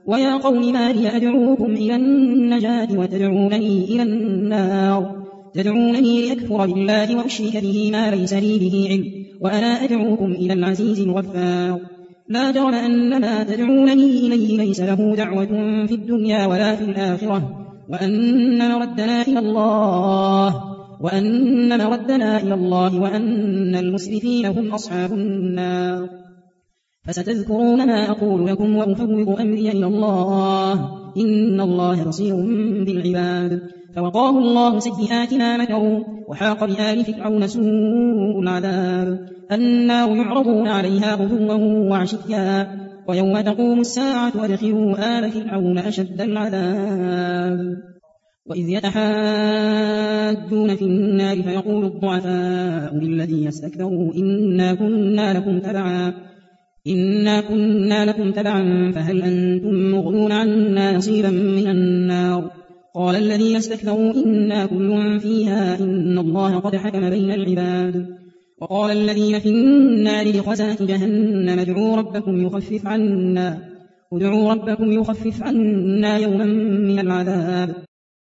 ويا قوم ما لي أدعوكم إلى النجاة وتدعونني إلى النار تدعونني لأكفر بالله وأشرك به ما ليس لي به علم وأنا أدعوكم إلى العزيز الغفار لا جرم أن ما تدعونني إليه ليس له دعوة في الدنيا ولا في الآخرة وأن مردنا إلى الله وأن المسرفين هم أصحاب النار فستذكرون ما أقول لكم وأفوض أمري إلى الله إن الله بصير بالعباد فوقاه الله سيئات ما مكروا وحاق بآل فرعون سوء العذاب النار يعرضون عليها غدوا وعشيا ويوم تقوم الساعة وادخلوا آل فرعون أشد العذاب وإذ يتحاجون في النار فيقول الضعفاء للذين استكبروا إنا كنا لكم تبعا فهل أنتم مغنون عنا نصيبا من النار قال الذين استكبروا إنا كل فيها إن الله قد حكم بين العباد وقال الذين في النار لخزنة جهنم ادعوا ربكم يخفف عنا يوما من العذاب